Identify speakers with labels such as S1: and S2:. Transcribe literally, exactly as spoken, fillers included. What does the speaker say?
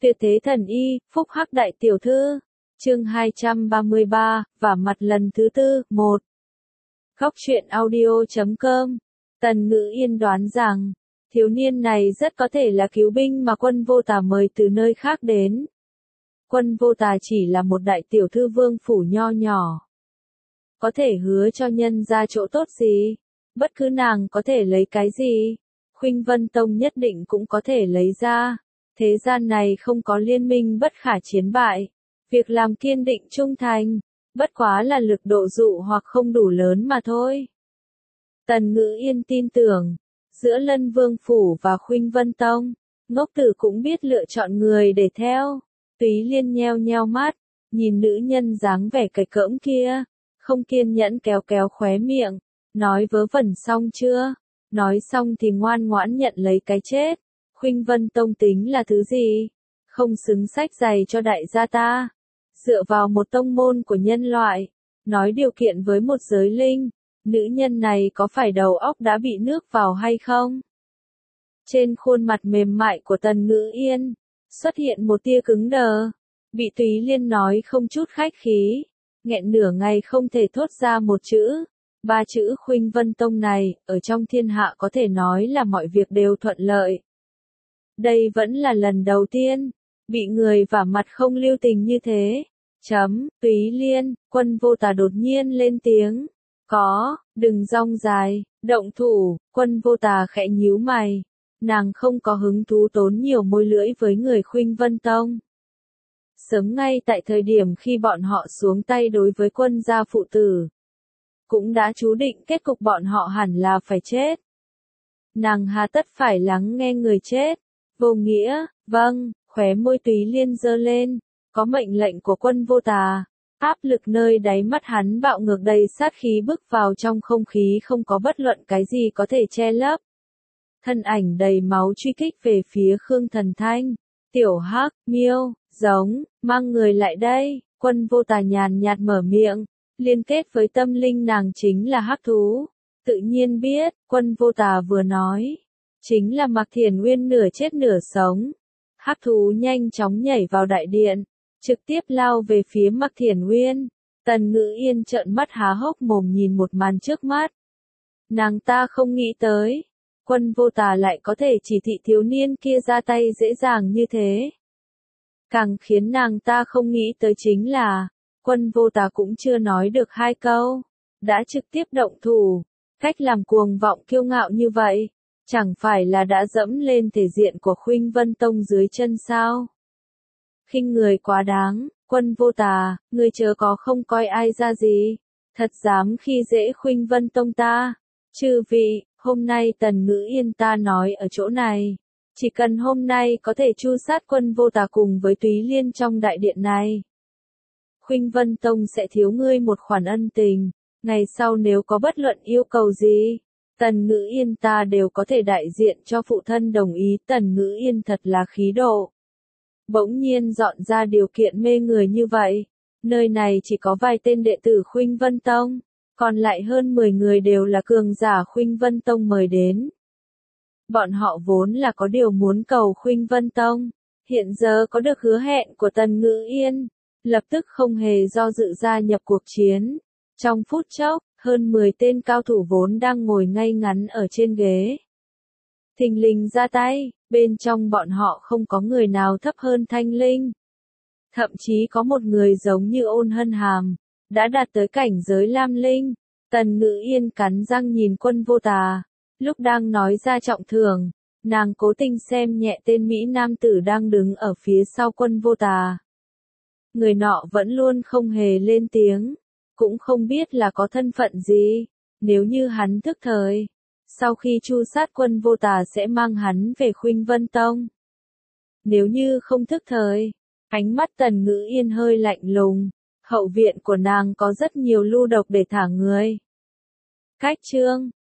S1: Tuyệt thế thần y, phúc hắc đại tiểu thư. Chương hai trăm ba mươi ba, vả mặt lần thứ tư, một. Góc truyện audio chấm com. Tần Ngữ Yên đoán rằng, thiếu niên này rất có thể là cứu binh mà Quân Vô Tà mời từ nơi khác đến. Quân Vô Tà chỉ là một đại tiểu thư vương phủ nho nhỏ. Có thể hứa cho nhân ra chỗ tốt gì? Bất cứ nàng có thể lấy cái gì? Khuynh Vân Tông nhất định cũng có thể lấy ra. Thế gian này không có liên minh bất khả chiến bại. Việc làm kiên định trung thành, bất quá là lực độ dụ hoặc không đủ lớn mà thôi. Tần Ngữ Yên tin tưởng, giữa Lân Vương Phủ và Khuynh Vân Tông, ngốc tử cũng biết lựa chọn người để theo. Túy Liên nheo nheo mắt, nhìn nữ nhân dáng vẻ cạch cỡm kia, không kiên nhẫn kéo kéo khóe miệng, nói vớ vẩn xong chưa? Nói xong thì ngoan ngoãn nhận lấy cái chết. Khuynh Vân Tông tính là thứ gì? Không xứng sách giày cho đại gia ta. Dựa vào một tông môn của nhân loại, nói điều kiện với một giới linh, nữ nhân này có phải đầu óc đã bị nước vào hay không? Trên khuôn mặt mềm mại của Tần Ngữ Yên, xuất hiện một tia cứng đờ, bị Túy Liên nói không chút khách khí, nghẹn nửa ngày không thể thốt ra một chữ. Ba chữ Khuynh Vân Tông này, ở trong thiên hạ có thể nói là mọi việc đều thuận lợi. Đây vẫn là lần đầu tiên, bị người vả mặt không lưu tình như thế. Chấm, Túy Liên, Quân Vô Tà đột nhiên lên tiếng. Có, đừng rong dài, động thủ. Quân Vô Tà khẽ nhíu mày. Nàng không có hứng thú tốn nhiều môi lưỡi với người Khuynh Vân Tông. Sớm ngay tại thời điểm khi bọn họ xuống tay đối với quân gia phụ tử, cũng đã chú định kết cục bọn họ hẳn là phải chết. Nàng hà tất phải lắng nghe người chết. Vô nghĩa, vâng, khóe môi Túy Liên giơ lên, có mệnh lệnh của Quân Vô Tà, áp lực nơi đáy mắt hắn bạo ngược đầy sát khí bức vào trong không khí không có bất luận cái gì có thể che lấp. Thân ảnh đầy máu truy kích về phía Khương Thần Thanh, tiểu hắc, miêu, giống, mang người lại đây. Quân Vô Tà nhàn nhạt mở miệng, liên kết với tâm linh nàng chính là hắc thú. Tự nhiên biết, Quân Vô Tà vừa nói, chính là Mạc Thiền Uyên nửa chết nửa sống. Hắc thú nhanh chóng nhảy vào đại điện, trực tiếp lao về phía Mạc Thiền Uyên. Tần Ngữ Yên trợn mắt há hốc mồm nhìn một màn trước mắt. Nàng ta không nghĩ tới, Quân Vô Tà lại có thể chỉ thị thiếu niên kia ra tay dễ dàng như thế. Càng khiến nàng ta không nghĩ tới chính là, Quân Vô Tà cũng chưa nói được hai câu, đã trực tiếp động thủ. Cách làm cuồng vọng kiêu ngạo như vậy, chẳng phải là đã dẫm lên thể diện của Khuynh Vân Tông dưới chân sao? Khinh người quá đáng, Quân Vô Tà, ngươi chớ có không coi ai ra gì, thật dám khi dễ Khuynh Vân Tông ta. Chư vị, hôm nay Tần Ngữ Yên ta nói ở chỗ này, chỉ cần hôm nay có thể tru sát Quân Vô Tà cùng với Túy Liên trong đại điện này, Khuynh Vân Tông sẽ thiếu ngươi một khoản ân tình. Ngày sau nếu có bất luận yêu cầu gì, Tần Ngữ Yên ta đều có thể đại diện cho phụ thân đồng ý. Tần Ngữ Yên thật là khí độ. Bỗng nhiên dọn ra điều kiện mê người như vậy. Nơi này chỉ có vài tên đệ tử Khuynh Vân Tông, còn lại hơn mười người đều là cường giả Khuynh Vân Tông mời đến. Bọn họ vốn là có điều muốn cầu Khuynh Vân Tông, hiện giờ có được hứa hẹn của Tần Ngữ Yên, lập tức không hề do dự gia nhập cuộc chiến. Trong phút chốc, hơn mười tên cao thủ vốn đang ngồi ngay ngắn ở trên ghế, thình lình ra tay, bên trong bọn họ không có người nào thấp hơn Thanh Linh. Thậm chí có một người giống như Ôn Hân Hàm, đã đạt tới cảnh giới Lam Linh. Tần Ngữ Yên cắn răng nhìn Quân Vô Tà, lúc đang nói ra trọng thưởng, nàng cố tình xem nhẹ tên Mỹ nam tử đang đứng ở phía sau Quân Vô Tà. Người nọ vẫn luôn không hề lên tiếng, cũng không biết là có thân phận gì. Nếu như hắn thức thời, sau khi tru sát Quân Vô Tà sẽ mang hắn về Khuynh Vân Tông. Nếu như không thức thời, ánh mắt Tần Ngữ Yên hơi lạnh lùng, hậu viện của nàng có rất nhiều lưu độc để thả người. Cách chương